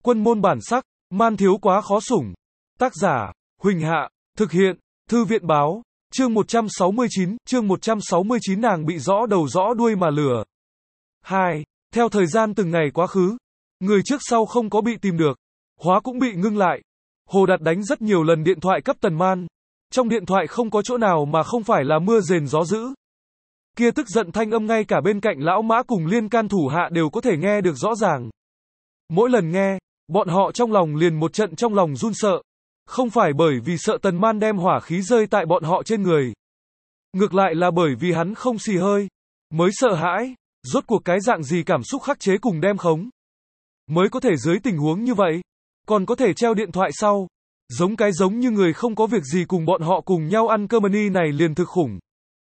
Quân môn bản sắc, man thiếu quá khó sủng. Tác giả, Huỳnh Hạ, thực hiện, Thư viện báo, chương 169, nàng bị rõ đầu rõ đuôi mà lừa. 2. Theo thời gian từng ngày quá khứ, người trước sau không có bị tìm được, Hóa cũng bị ngưng lại. Hồ Đạt đánh rất nhiều lần điện thoại cấp Tần Man. Trong điện thoại không có chỗ nào mà không phải là mưa rền gió dữ. Kia tức giận thanh âm ngay cả bên cạnh lão Mã cùng liên can thủ hạ đều có thể nghe được rõ ràng. Mỗi lần nghe, bọn họ trong lòng liền một trận trong lòng run sợ. Không phải bởi vì sợ Tần Man đem hỏa khí rơi tại bọn họ trên người. Ngược lại là bởi vì hắn không xì hơi. Mới sợ hãi, rốt cuộc cái dạng gì cảm xúc khắc chế cùng đem khống. Mới có thể dưới tình huống như vậy, còn có thể treo điện thoại sau. Giống như người không có việc gì cùng bọn họ cùng nhau ăn cơm ni này liền thực khủng.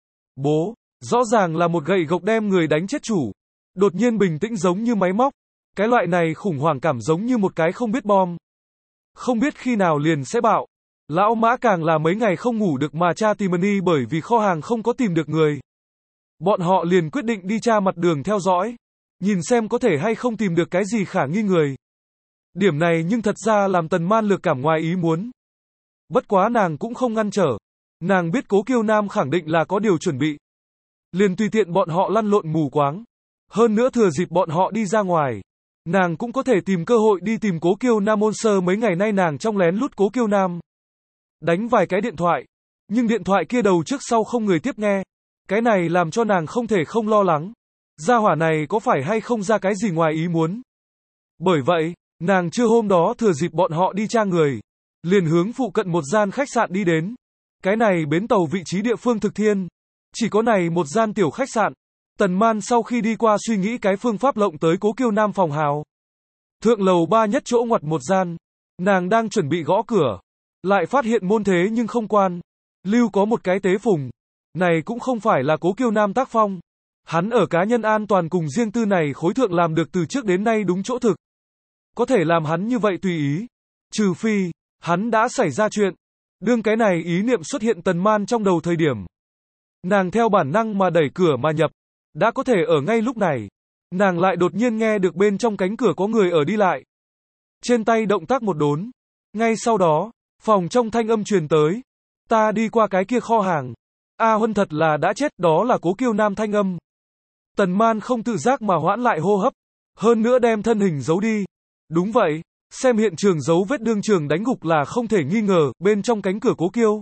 Bố, rõ ràng là một gậy gộc đem người đánh chết chủ. Đột nhiên bình tĩnh giống như máy móc. Cái loại này khủng hoảng cảm giống như một cái không biết bom. Không biết khi nào liền sẽ bạo. Lão Mã càng là mấy ngày không ngủ được mà tra tìm ni bởi vì kho hàng không có tìm được người. Bọn họ liền quyết định đi tra mặt đường theo dõi. Nhìn xem có thể hay không tìm được cái gì khả nghi người. Điểm này nhưng thật ra làm Tần Man lược cảm ngoài ý muốn. Bất quá nàng cũng không ngăn trở. Nàng biết Cố Kiêu Nam khẳng định là có điều chuẩn bị. Liền tùy tiện bọn họ lăn lộn mù quáng. Hơn nữa thừa dịp bọn họ đi ra ngoài. Nàng cũng có thể tìm cơ hội đi tìm Cố Kiêu Nam ôn sơ mấy ngày nay nàng trong lén lút Cố Kiêu Nam. Đánh vài cái điện thoại. Nhưng điện thoại kia đầu trước sau không người tiếp nghe. Cái này làm cho nàng không thể không lo lắng. Gia hỏa này có phải hay không ra cái gì ngoài ý muốn. Bởi vậy, nàng trưa hôm đó thừa dịp bọn họ đi tra người. Liền hướng phụ cận một gian khách sạn đi đến. Cái này bến tàu vị trí địa phương thực thiên. Chỉ có này một gian tiểu khách sạn. Tần Man sau khi đi qua suy nghĩ cái phương pháp lộng tới Cố Kiêu Nam phòng hào. Thượng lầu 3 nhất chỗ ngoặt một gian. Nàng đang chuẩn bị gõ cửa. Lại phát hiện môn thế nhưng không quan. Lưu có một cái tế phùng. Này cũng không phải là Cố Kiêu Nam tác phong. Hắn ở cá nhân an toàn cùng riêng tư này khối thượng làm được từ trước đến nay đúng chỗ thực. Có thể làm hắn như vậy tùy ý. Trừ phi, hắn đã xảy ra chuyện. Đương cái này ý niệm xuất hiện Tần Man trong đầu thời điểm. Nàng theo bản năng mà đẩy cửa mà nhập. Đã có thể ở ngay lúc này. Nàng lại đột nhiên nghe được bên trong cánh cửa có người ở đi lại. Trên tay động tác một đốn. Ngay sau đó, phòng trong thanh âm truyền tới. Ta đi qua cái kia kho hàng. A Huân thật là đã chết, đó là Cố Kiêu Nam thanh âm. Tần Man không tự giác mà hoãn lại hô hấp. Hơn nữa đem thân hình giấu đi. Đúng vậy, xem hiện trường dấu vết đương trường đánh gục là không thể nghi ngờ, bên trong cánh cửa Cố Kiêu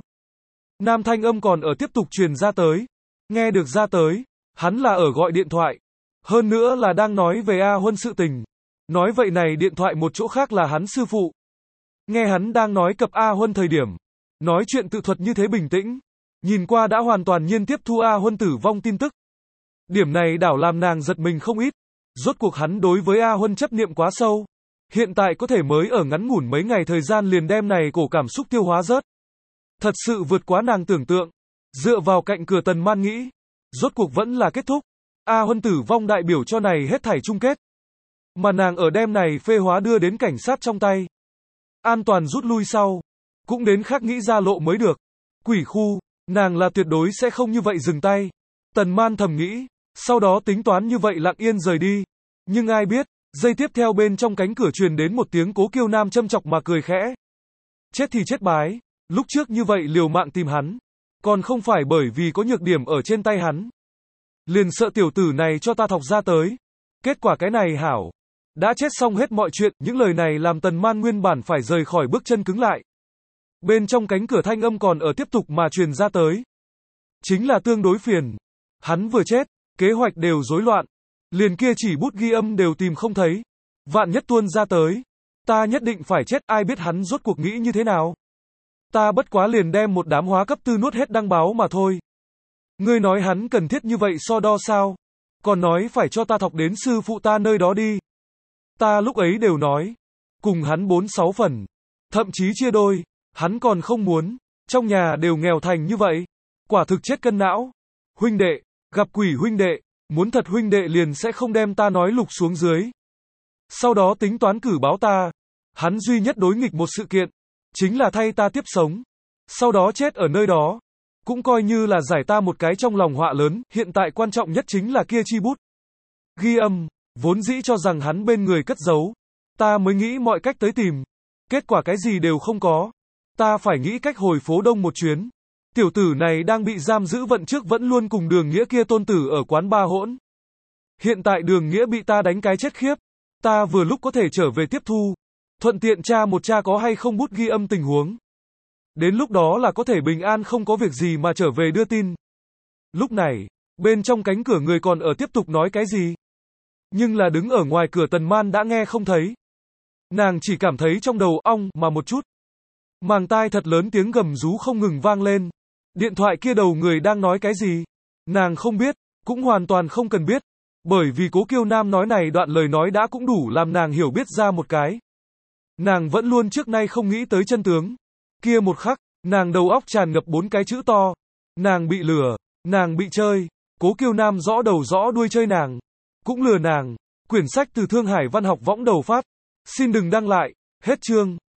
Nam thanh âm còn ở tiếp tục truyền ra tới. Nghe được ra tới, hắn là ở gọi điện thoại. Hơn nữa là đang nói về A Huân sự tình. Nói vậy này điện thoại một chỗ khác là hắn sư phụ. Nghe hắn đang nói cập A Huân thời điểm. Nói chuyện tự thuật như thế bình tĩnh. Nhìn qua đã hoàn toàn nhiên tiếp thu A Huân tử vong tin tức. Điểm này đảo làm nàng giật mình không ít. Rốt cuộc hắn đối với A Huân chấp niệm quá sâu. Hiện tại có thể mới ở ngắn ngủn mấy ngày thời gian liền đem này cổ cảm xúc tiêu hóa rớt. Thật sự vượt quá nàng tưởng tượng. Dựa vào cạnh cửa Tần Man nghĩ. Rốt cuộc vẫn là kết thúc. A Huân tử vong đại biểu cho này hết thảy chung kết. Mà nàng ở đem này phê hóa đưa đến cảnh sát trong tay. An toàn rút lui sau. Cũng đến khác nghĩ ra lộ mới được. Quỷ khu, nàng là tuyệt đối sẽ không như vậy dừng tay. Tần Man thầm nghĩ. Sau đó tính toán như vậy lặng yên rời đi. Nhưng ai biết, giây tiếp theo bên trong cánh cửa truyền đến một tiếng Cố Kiêu Nam châm chọc mà cười khẽ. Chết thì chết bái. Lúc trước như vậy liều mạng tìm hắn. Còn không phải bởi vì có nhược điểm ở trên tay hắn. Liền sợ tiểu tử này cho ta thọc ra tới. Kết quả cái này hảo. Đã chết xong hết mọi chuyện, những lời này làm Tần Man nguyên bản phải rời khỏi bước chân cứng lại. Bên trong cánh cửa thanh âm còn ở tiếp tục mà truyền ra tới. Chính là tương đối phiền. Hắn vừa chết, kế hoạch đều rối loạn. Liền kia chỉ bút ghi âm đều tìm không thấy. Vạn nhất tuôn ra tới. Ta nhất định phải chết, ai biết hắn rốt cuộc nghĩ như thế nào. Ta bất quá liền đem một đám hóa cấp tư nuốt hết đăng báo mà thôi. Ngươi nói hắn cần thiết như vậy so đo sao? Còn nói phải cho ta thọc đến sư phụ ta nơi đó đi. Ta lúc ấy đều nói. Cùng hắn 4-6 phần. Thậm chí chia đôi. Hắn còn không muốn. Trong nhà đều nghèo thành như vậy. Quả thực chết cân não. Huynh đệ. Gặp quỷ huynh đệ. Muốn thật huynh đệ liền sẽ không đem ta nói lục xuống dưới. Sau đó tính toán cử báo ta. Hắn duy nhất đối nghịch một sự kiện. Chính là thay ta tiếp sống. Sau đó chết ở nơi đó. Cũng coi như là giải ta một cái trong lòng họa lớn. Hiện tại quan trọng nhất chính là kia chi bút ghi âm. Vốn dĩ cho rằng hắn bên người cất giấu. Ta mới nghĩ mọi cách tới tìm. Kết quả cái gì đều không có. Ta phải nghĩ cách hồi phố Đông một chuyến. Tiểu tử này đang bị giam giữ vận trước vẫn luôn cùng Đường Nghĩa kia tôn tử ở quán ba hỗn. Hiện tại Đường Nghĩa bị ta đánh cái chết khiếp. Ta vừa lúc có thể trở về tiếp thu. Thuận tiện tra một tra có hay không bút ghi âm tình huống. Đến lúc đó là có thể bình an không có việc gì mà trở về đưa tin. Lúc này, bên trong cánh cửa người còn ở tiếp tục nói cái gì. Nhưng là đứng ở ngoài cửa Tần Man đã nghe không thấy. Nàng chỉ cảm thấy trong đầu ong mà một chút. Màng tai thật lớn tiếng gầm rú không ngừng vang lên. Điện thoại kia đầu người đang nói cái gì? Nàng không biết, cũng hoàn toàn không cần biết. Bởi vì Cố Kiêu Nam nói này đoạn lời nói đã cũng đủ làm nàng hiểu biết ra một cái. Nàng vẫn luôn trước nay không nghĩ tới chân tướng. Kia một khắc, nàng đầu óc tràn ngập 4 cái chữ to. Nàng bị lừa, nàng bị chơi. Cố Kiêu Nam rõ đầu rõ đuôi chơi nàng. Cũng lừa nàng. Quyển sách từ Thương Hải Văn học võng đầu phát. Xin đừng đăng lại. Hết chương.